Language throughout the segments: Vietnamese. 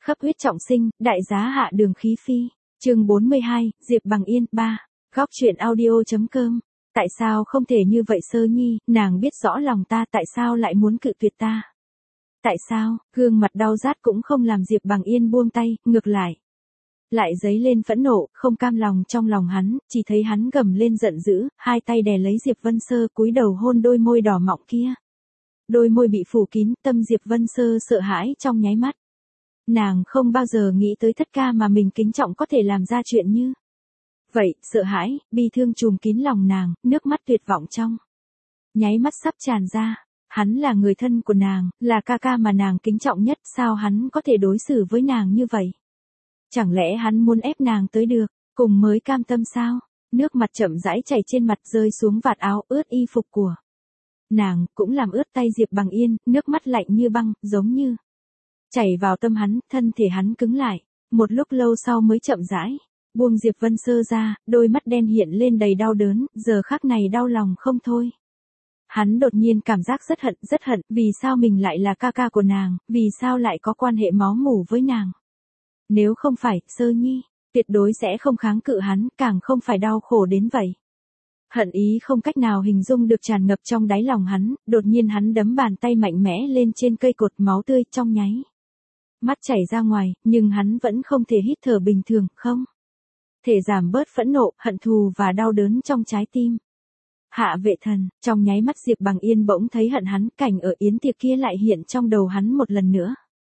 Khắp huyết trọng sinh, đại giá hạ đường khí phi. Chương 42, Diệp Bằng Yên 3. Góc truyện audio.com. Tại sao không thể như vậy Sơ Nhi, nàng biết rõ lòng ta, tại sao lại muốn cự tuyệt ta? Tại sao? Gương mặt đau rát cũng không làm Diệp Bằng Yên buông tay, ngược lại dấy lên phẫn nộ, không cam lòng trong lòng hắn, chỉ thấy hắn gầm lên giận dữ, hai tay đè lấy Diệp Vân Sơ, cúi đầu hôn đôi môi đỏ mọng kia. Đôi môi bị phủ kín, tâm Diệp Vân Sơ sợ hãi trong nháy mắt. Nàng không bao giờ nghĩ tới thất ca mà mình kính trọng có thể làm ra chuyện như vậy, sợ hãi, bi thương trùm kín lòng nàng, nước mắt tuyệt vọng trong nháy mắt sắp tràn ra. Hắn là người thân của nàng, là ca ca mà nàng kính trọng nhất, sao hắn có thể đối xử với nàng như vậy? Chẳng lẽ hắn muốn ép nàng tới được, cùng mới cam tâm sao? Nước mặt chậm rãi chảy trên mặt rơi xuống vạt áo ướt y phục của nàng, cũng làm ướt tay Diệp Bằng Yên, nước mắt lạnh như băng, giống như chảy vào tâm hắn, thân thể hắn cứng lại, một lúc lâu sau mới chậm rãi buông Diệp Vân Sơ ra, đôi mắt đen hiện lên đầy đau đớn, giờ khắc này đau lòng không thôi. Hắn đột nhiên cảm giác rất hận, vì sao mình lại là ca ca của nàng, vì sao lại có quan hệ máu mủ với nàng. Nếu không phải, Sơ Nhi, tuyệt đối sẽ không kháng cự hắn, càng không phải đau khổ đến vậy. Hận ý không cách nào hình dung được tràn ngập trong đáy lòng hắn, đột nhiên hắn đấm bàn tay mạnh mẽ lên trên cây cột, máu tươi trong nháy mắt chảy ra ngoài, nhưng hắn vẫn không thể hít thở bình thường, không thể giảm bớt phẫn nộ, hận thù và đau đớn trong trái tim. Hạ Vệ Thần, trong nháy mắt Diệp Bằng Yên bỗng thấy hận hắn, cảnh ở yến tiệc kia lại hiện trong đầu hắn một lần nữa.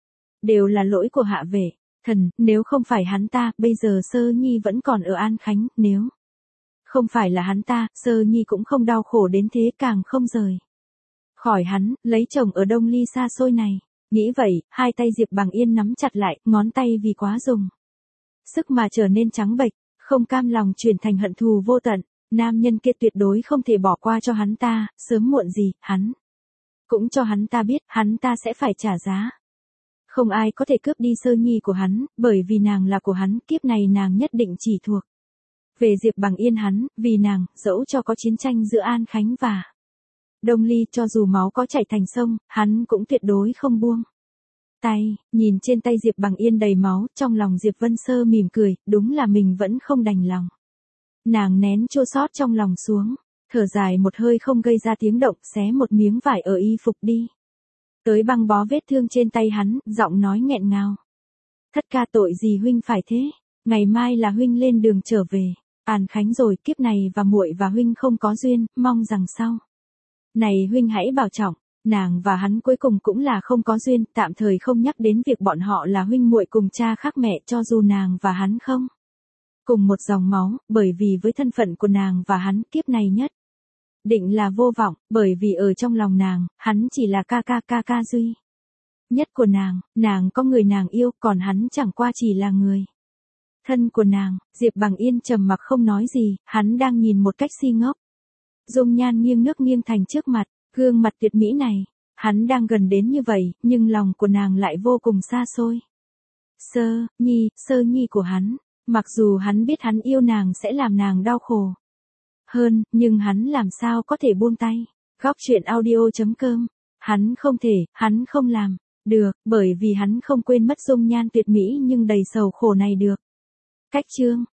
Đều là lỗi của Hạ Vệ Thần, nếu không phải hắn ta, bây giờ Sơ Nhi vẫn còn ở An Khánh, nếu không phải là hắn ta, Sơ Nhi cũng không đau khổ đến thế, càng không rời khỏi hắn, lấy chồng ở Đông Ly xa xôi này. Nghĩ vậy, hai tay Diệp Bằng Yên nắm chặt lại, ngón tay vì quá dùng sức mà trở nên trắng bệch, không cam lòng chuyển thành hận thù vô tận. Nam nhân kia tuyệt đối không thể bỏ qua cho hắn ta, sớm muộn gì, hắn cũng cho hắn ta biết, hắn ta sẽ phải trả giá. Không ai có thể cướp đi Sơ Nhi của hắn, bởi vì nàng là của hắn, kiếp này nàng nhất định chỉ thuộc về Diệp Bằng Yên hắn, vì nàng, dẫu cho có chiến tranh giữa An Khánh và Đông Ly, cho dù máu có chảy thành sông, hắn cũng tuyệt đối không buông tay. Nhìn trên tay Diệp Bằng Yên đầy máu, trong lòng Diệp Vân Sơ mỉm cười, đúng là mình vẫn không đành lòng. Nàng nén chua xót trong lòng xuống, thở dài một hơi không gây ra tiếng động, xé một miếng vải ở y phục đi tới băng bó vết thương trên tay hắn, giọng nói nghẹn ngào. Thất ca, tội gì huynh phải thế? Ngày mai là huynh lên đường trở về An Khánh rồi, kiếp này và muội và huynh không có duyên, mong rằng sau này huynh hãy bảo trọng. Nàng và hắn cuối cùng cũng là không có duyên, tạm thời không nhắc đến việc bọn họ là huynh muội cùng cha khác mẹ, cho dù nàng và hắn không cùng một dòng máu, bởi vì với thân phận của nàng và hắn, kiếp này nhất định là vô vọng, bởi vì ở trong lòng nàng, hắn chỉ là ca ca duy nhất của nàng có người nàng yêu, còn hắn chẳng qua chỉ là người thân của nàng. Diệp Bằng Yên trầm mặc không nói gì, hắn đang nhìn một cách si ngốc dung nhan nghiêng nước nghiêng thành trước mặt, gương mặt tuyệt mỹ này, hắn đang gần đến như vậy, nhưng lòng của nàng lại vô cùng xa xôi. Sơ Nhi của hắn, mặc dù hắn biết hắn yêu nàng sẽ làm nàng đau khổ hơn, nhưng hắn làm sao có thể buông tay. Góc truyện audio.com. Hắn không thể, hắn không làm được, bởi vì hắn không quên mất dung nhan tuyệt mỹ nhưng đầy sầu khổ này được. Cách chương